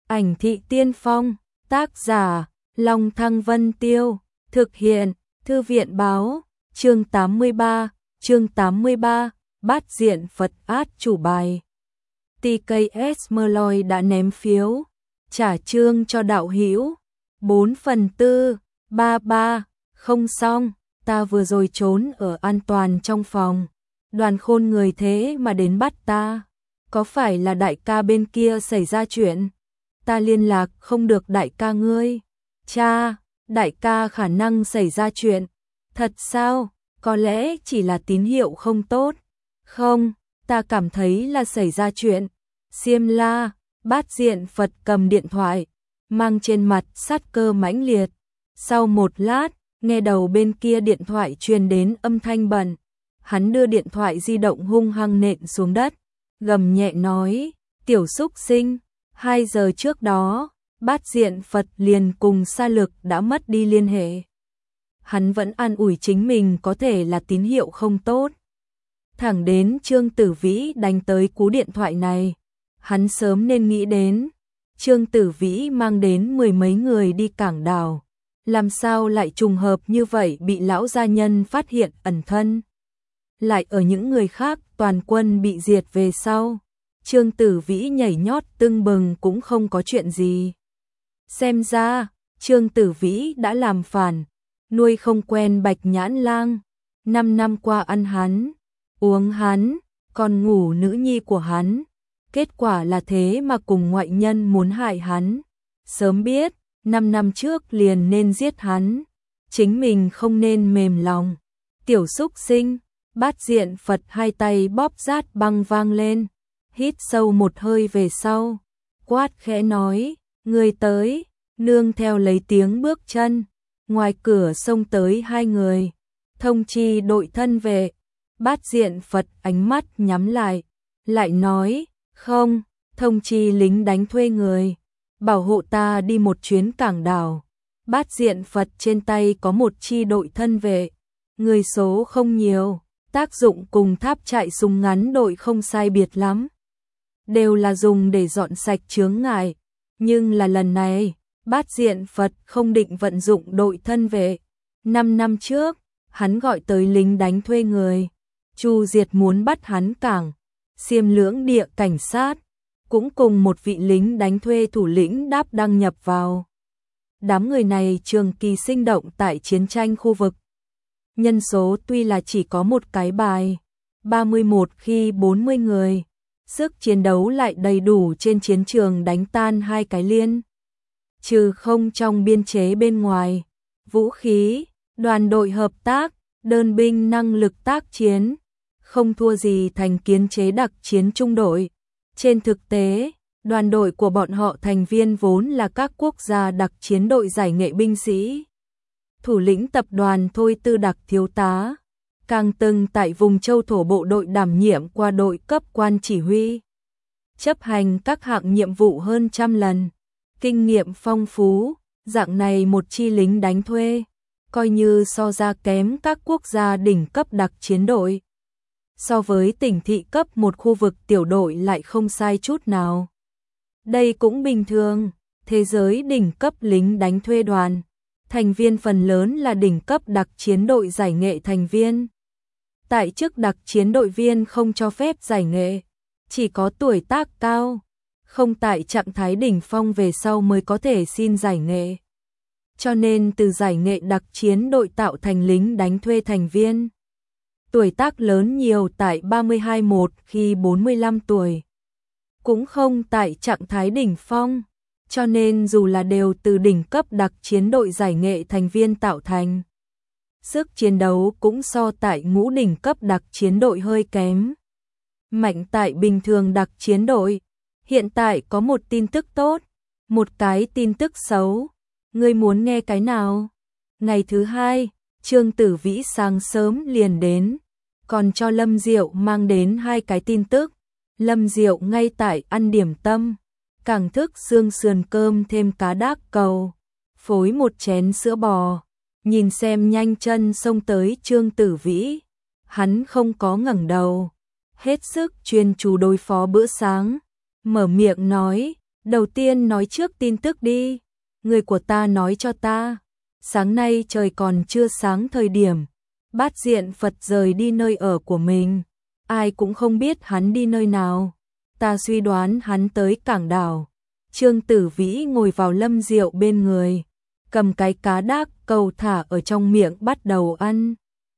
Ảnh thị tiên phong, tác giả, Long Thăng Vân Tiêu, thực hiện, Thư viện báo, chương 83, bát diện Phật át chủ bài. TKS Merloi đã ném phiếu, trả chương cho đạo hữu, 4/4, 33, không xong, ta vừa rồi trốn ở an toàn trong phòng. Đoàn khôn người thế mà đến bắt ta, có phải là đại ca bên kia xảy ra chuyện? Ta liên lạc không được đại ca ngươi. Cha, đại ca khả năng xảy ra chuyện. Thật sao? Có lẽ chỉ là tín hiệu không tốt. Không, ta cảm thấy là xảy ra chuyện. Xiêm La, bát diện Phật cầm điện thoại, mang trên mặt sát cơ mãnh liệt. Sau một lát, nghe đầu bên kia điện thoại truyền đến âm thanh bận. Hắn đưa điện thoại di động hung hăng nện xuống đất, gầm nhẹ nói, tiểu xúc sinh, 2 giờ trước đó, bát diện Phật liền cùng Sa Lực đã mất đi liên hệ. Hắn vẫn an ủi chính mình có thể là tín hiệu không tốt. Thẳng đến Trương Tử Vĩ đánh tới cú điện thoại này, hắn sớm nên nghĩ đến. Trương Tử Vĩ mang đến 10 mấy người đi cảng đảo, làm sao lại trùng hợp như vậy bị lão gia nhân phát hiện ẩn thân. Lại ở những người khác toàn quân bị diệt về sau, Trương Tử Vĩ nhảy nhót tưng bừng cũng không có chuyện gì. Xem ra, Trương Tử Vĩ đã làm phản, nuôi không quen Bạch Nhãn Lang, 5 năm qua ăn hắn, uống hắn, còn ngủ nữ nhi của hắn. Kết quả là thế mà cùng ngoại nhân muốn hại hắn. Sớm biết, 5 năm trước liền nên giết hắn, chính mình không nên mềm lòng. Tiểu xúc sinh, bát diện Phật hai tay bóp rát băng vang lên, hít sâu một hơi về sau, quát khẽ nói, người tới, nương theo lấy tiếng bước chân, ngoài cửa xông tới 2 người, thông chi đội thân vệ. Bát diện Phật ánh mắt nhắm lại nói, không, thông chi lính đánh thuê người, bảo hộ ta đi một chuyến cảng đảo. Bát diện Phật trên tay có một chi đội thân vệ, người số không nhiều, tác dụng cùng tháp chạy súng ngắn đội không sai biệt lắm. Đều là dùng để dọn sạch chướng ngại, nhưng là lần này, bát diện Phật không định vận dụng đội thân vệ. 5 năm trước, hắn gọi tới lính đánh thuê người, Chu Diệt muốn bắt hắn cảng, Xiêm Lưỡng địa cảnh sát, cũng cùng một vị lính đánh thuê thủ lĩnh đáp đăng nhập vào. Đám người này trường kỳ sinh động tại chiến tranh khu vực. Nhân số tuy là chỉ có một cái bài, 31 khi 40 người, sức chiến đấu lại đầy đủ trên chiến trường đánh tan 2 cái liên. Trừ không trong biên chế bên ngoài, vũ khí, đoàn đội hợp tác, đơn binh năng lực tác chiến, không thua gì thành kiến chế đặc chiến trung đội. Trên thực tế, đoàn đội của bọn họ thành viên vốn là các quốc gia đặc chiến đội giải nghệ binh sĩ. Thủ lĩnh tập đoàn Thôi Tư Đặc thiếu tá, càng từng tại vùng châu thổ bộ đội đảm nhiệm qua đội cấp quan chỉ huy, chấp hành các hạng nhiệm vụ hơn 100 lần, kinh nghiệm phong phú, dạng này một chi lính đánh thuê, coi như so ra kém các quốc gia đỉnh cấp đặc chiến đội. So với tỉnh thị cấp một khu vực tiểu đội lại không sai chút nào. Đây cũng bình thường, thế giới đỉnh cấp lính đánh thuê đoàn, thành viên phần lớn là đỉnh cấp đặc chiến đội giải nghệ thành viên. Tại chức đặc chiến đội viên không cho phép giải nghệ, chỉ có tuổi tác cao, không tại trạng thái đỉnh phong về sau mới có thể xin giải nghệ. Cho nên từ giải nghệ đặc chiến đội tạo thành lính đánh thuê thành viên. Tuổi tác lớn nhiều tại 32-1 khi 45 tuổi. Cũng không tại trạng thái đỉnh phong, cho nên dù là đều từ đỉnh cấp đặc chiến đội giải nghệ thành viên tạo thành, sức chiến đấu cũng so tại ngũ đỉnh cấp đặc chiến đội hơi kém. Mạnh tại bình thường đặc chiến đội. Hiện tại có một tin tức tốt, một cái tin tức xấu. Ngươi muốn nghe cái nào? Ngày thứ 2, Trương Tử Vĩ sáng sớm liền đến, còn cho Lâm Diệu mang đến 2 cái tin tức. Lâm Diệu ngay tại ăn điểm tâm, càng thức xương sườn cơm thêm cá đác cầu, phối một chén sữa bò, nhìn xem nhanh chân xông tới Trương Tử Vĩ. Hắn không có ngẩng đầu, hết sức chuyên chú đối phó bữa sáng, mở miệng nói, Đầu tiên nói trước tin tức đi. Người của ta nói cho ta. Sáng nay trời còn chưa sáng thời điểm. Bát Diện Phật rời đi nơi ở của mình. Ai cũng không biết hắn đi nơi nào. Ta suy đoán hắn tới cảng đảo. Trương Tử Vĩ ngồi vào Lâm Diệu bên người. Cầm cái cá đác cầu thả ở trong miệng bắt đầu ăn.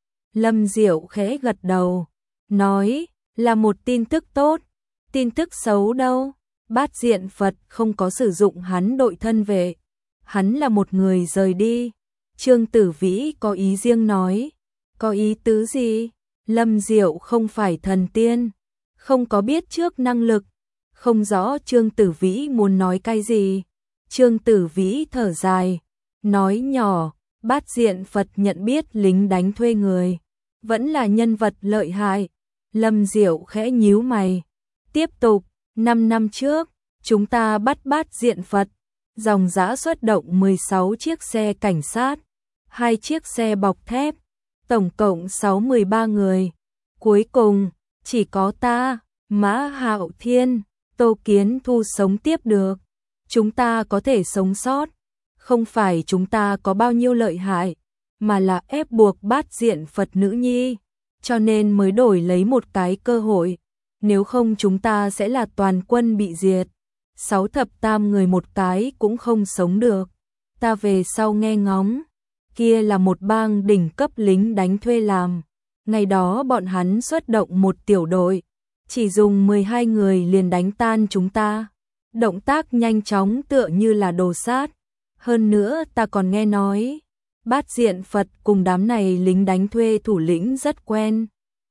Lâm Diệu khẽ gật đầu. Nói là một tin tức tốt. Tin tức xấu đâu. Bát Diện Phật không có sử dụng hắn đội thân vệ. Hắn là một người rời đi. Trương Tử Vĩ có ý riêng nói. Có ý tứ gì? Lâm Diệu không phải thần tiên. Không có biết trước năng lực. Không rõ Trương Tử Vĩ muốn nói cái gì. Trương Tử Vĩ thở dài. Nói nhỏ. Bát Diện Phật nhận biết lính đánh thuê người. Vẫn là nhân vật lợi hại. Lâm Diệu khẽ nhíu mày. Tiếp tục. 5 năm trước, chúng ta bắt Bát Diện Phật. Dòng dã xuất động 16 chiếc xe cảnh sát, 2 chiếc xe bọc thép, tổng cộng 13 người. Cuối cùng, chỉ có ta, Mã Hạo Thiên, Tô Kiến Thu sống tiếp được. Chúng ta có thể sống sót, không phải chúng ta có bao nhiêu lợi hại, mà là ép buộc Bát Diện Phật nữ nhi, cho nên mới đổi lấy một cái cơ hội. Nếu không chúng ta sẽ là toàn quân bị diệt. 6 thập tam người một cái cũng không sống được. Ta về sau nghe ngóng, kia là một bang đỉnh cấp lính đánh thuê làm. Ngày đó bọn hắn xuất động một tiểu đội, chỉ dùng 12 người liền đánh tan chúng ta. Động tác nhanh chóng tựa như là đồ sát. Hơn nữa ta còn nghe nói, Bát Diện Phật cùng đám này lính đánh thuê thủ lĩnh rất quen.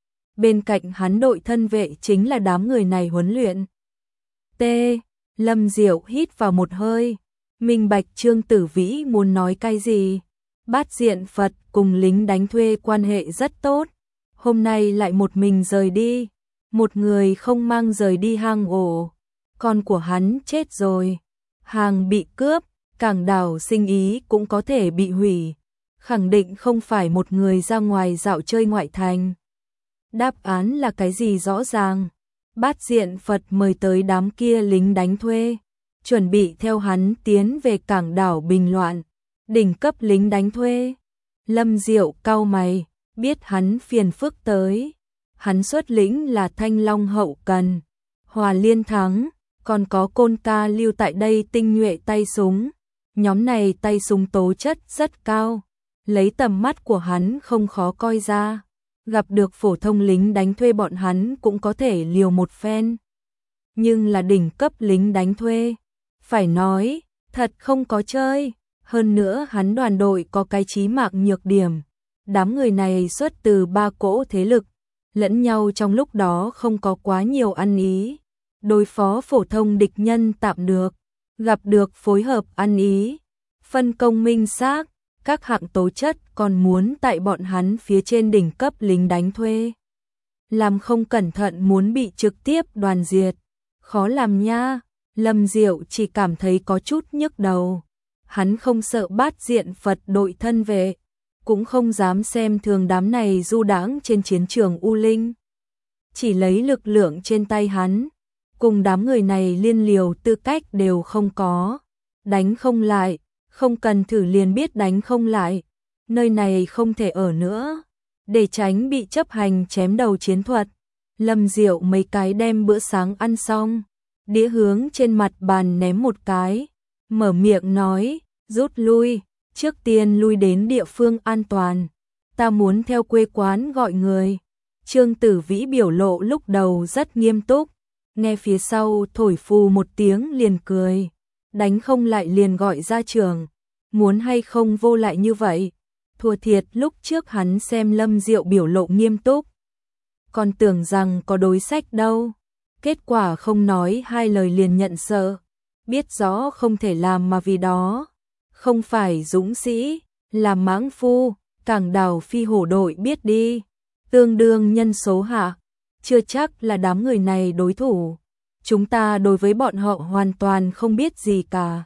Bên cạnh hắn đội thân vệ chính là đám người này huấn luyện. T. Lâm Diệu hít vào một hơi. Minh bạch Trương Tử Vĩ muốn nói cái gì. Bát Diện Phật cùng lính đánh thuê quan hệ rất tốt. Hôm nay lại một mình rời đi. Một người không mang rời đi hang ổ. Con của hắn chết rồi. Hàng bị cướp, cảng đảo Sinh Ý cũng có thể bị hủy. Khẳng định không phải một người ra ngoài dạo chơi ngoại thành. Đáp án là cái gì rõ ràng. Bát Diện Phật mời tới đám kia lính đánh thuê, chuẩn bị theo hắn tiến về cảng đảo Bình Loạn, đỉnh cấp lính đánh thuê. Lâm Diệu cau mày, biết hắn phiền phức tới. Hắn xuất lĩnh là Thanh Long hậu cần, Hòa Liên Thắng, còn có Côn Ca lưu tại đây tinh nhuệ tay súng. Nhóm này tay súng tố chất rất cao, lấy tầm mắt của hắn không khó coi ra. Gặp được phổ thông lính đánh thuê bọn hắn cũng có thể liều một phen. Nhưng là đỉnh cấp lính đánh thuê. Phải nói, thật không có chơi. Hơn nữa hắn đoàn đội có cái chí mạng nhược điểm. Đám người này xuất từ 3 cỗ thế lực. Lẫn nhau trong lúc đó không có quá nhiều ăn ý. Đối phó phổ thông địch nhân tạm được. Gặp được phối hợp ăn ý. Phân công minh xác. Các hạng tố chất còn muốn tại bọn hắn phía trên đỉnh cấp lính đánh thuê. Làm không cẩn thận muốn bị trực tiếp đoàn diệt. Khó làm nha. Lâm Diệu chỉ cảm thấy có chút nhức đầu. Hắn không sợ Bát Diện Phật đội thân vệ. Cũng không dám xem thường đám này du đãng trên chiến trường U Linh. Chỉ lấy lực lượng trên tay hắn. Cùng đám người này liên liều tư cách đều không có. Đánh không lại. Không cần thử liền biết đánh không lại. Nơi này không thể ở nữa. Để tránh bị chấp hành chém đầu chiến thuật. Lâm Diệu mấy cái đem bữa sáng ăn xong. Đĩa hướng trên mặt bàn ném một cái. Mở miệng nói, rút lui. Trước tiên lui đến địa phương an toàn. Ta muốn theo quê quán gọi người. Trương Tử Vĩ biểu lộ lúc đầu rất nghiêm túc. Nghe phía sau thổi phù một tiếng liền cười. Đánh không lại liền gọi ra trường. Muốn hay không vô lại như vậy. Thua thiệt lúc trước hắn xem Lâm Diệu biểu lộ nghiêm túc. Còn tưởng rằng có đối sách đâu. Kết quả không nói 2 lời liền nhận sợ. Biết rõ không thể làm mà vì đó. Không phải dũng sĩ, là mãng phu. Cảng đảo Phi Hổ đội biết đi. Tương đương nhân số hạ. Chưa chắc là đám người này đối thủ. Chúng ta đối với bọn họ hoàn toàn không biết gì cả.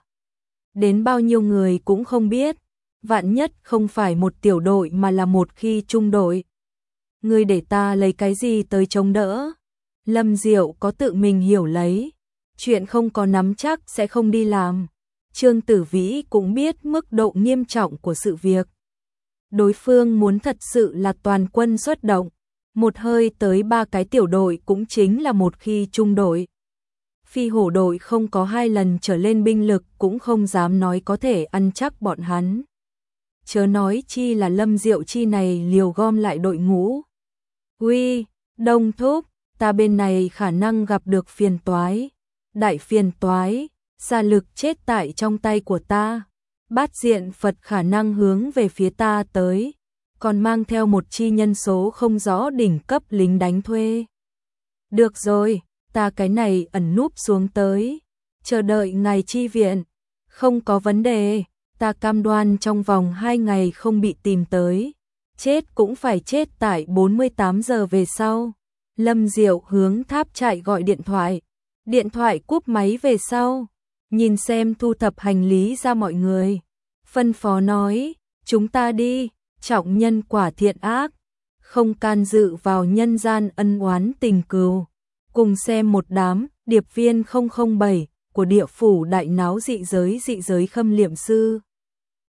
Đến bao nhiêu người cũng không biết. Vạn nhất không phải một tiểu đội mà là một khi trung đội. Ngươi để ta lấy cái gì tới chống đỡ? Lâm Diệu có tự mình hiểu lấy. chuyện không có nắm chắc sẽ không đi làm. Trương Tử Vĩ cũng biết mức độ nghiêm trọng của sự việc. Đối phương muốn thật sự là toàn quân xuất động, một hơi tới 3 cái tiểu đội cũng chính là một khi trung đội. Phi hổ đội không có 2 lần trở lên binh lực cũng không dám nói có thể ăn chắc bọn hắn. Chớ nói chi là Lâm Diệu Chi này liều gom lại đội ngũ. Uy, Đông Thúc, ta bên này khả năng gặp được phiền toái. Đại phiền toái, xà lực chết tại trong tay của ta. Bát Diện Phật khả năng hướng về phía ta tới, còn mang theo một chi nhân số không rõ đỉnh cấp lính đánh thuê. Được rồi, ta cái này ẩn núp xuống tới, chờ đợi ngài chi viện. Không có vấn đề, ta cam đoan trong vòng 2 ngày không bị tìm tới. Chết cũng phải chết tại 48 giờ về sau. Lâm Diệu hướng tháp trại gọi điện thoại. Điện thoại cúp máy về sau, nhìn xem thu thập hành lý ra mọi người. Phân phó nói, chúng ta đi, trọng nhân quả thiện ác, không can dự vào nhân gian ân oán tình cừu. Cùng xem một đám điệp viên 007 của địa phủ đại náo dị giới khâm liệm sư.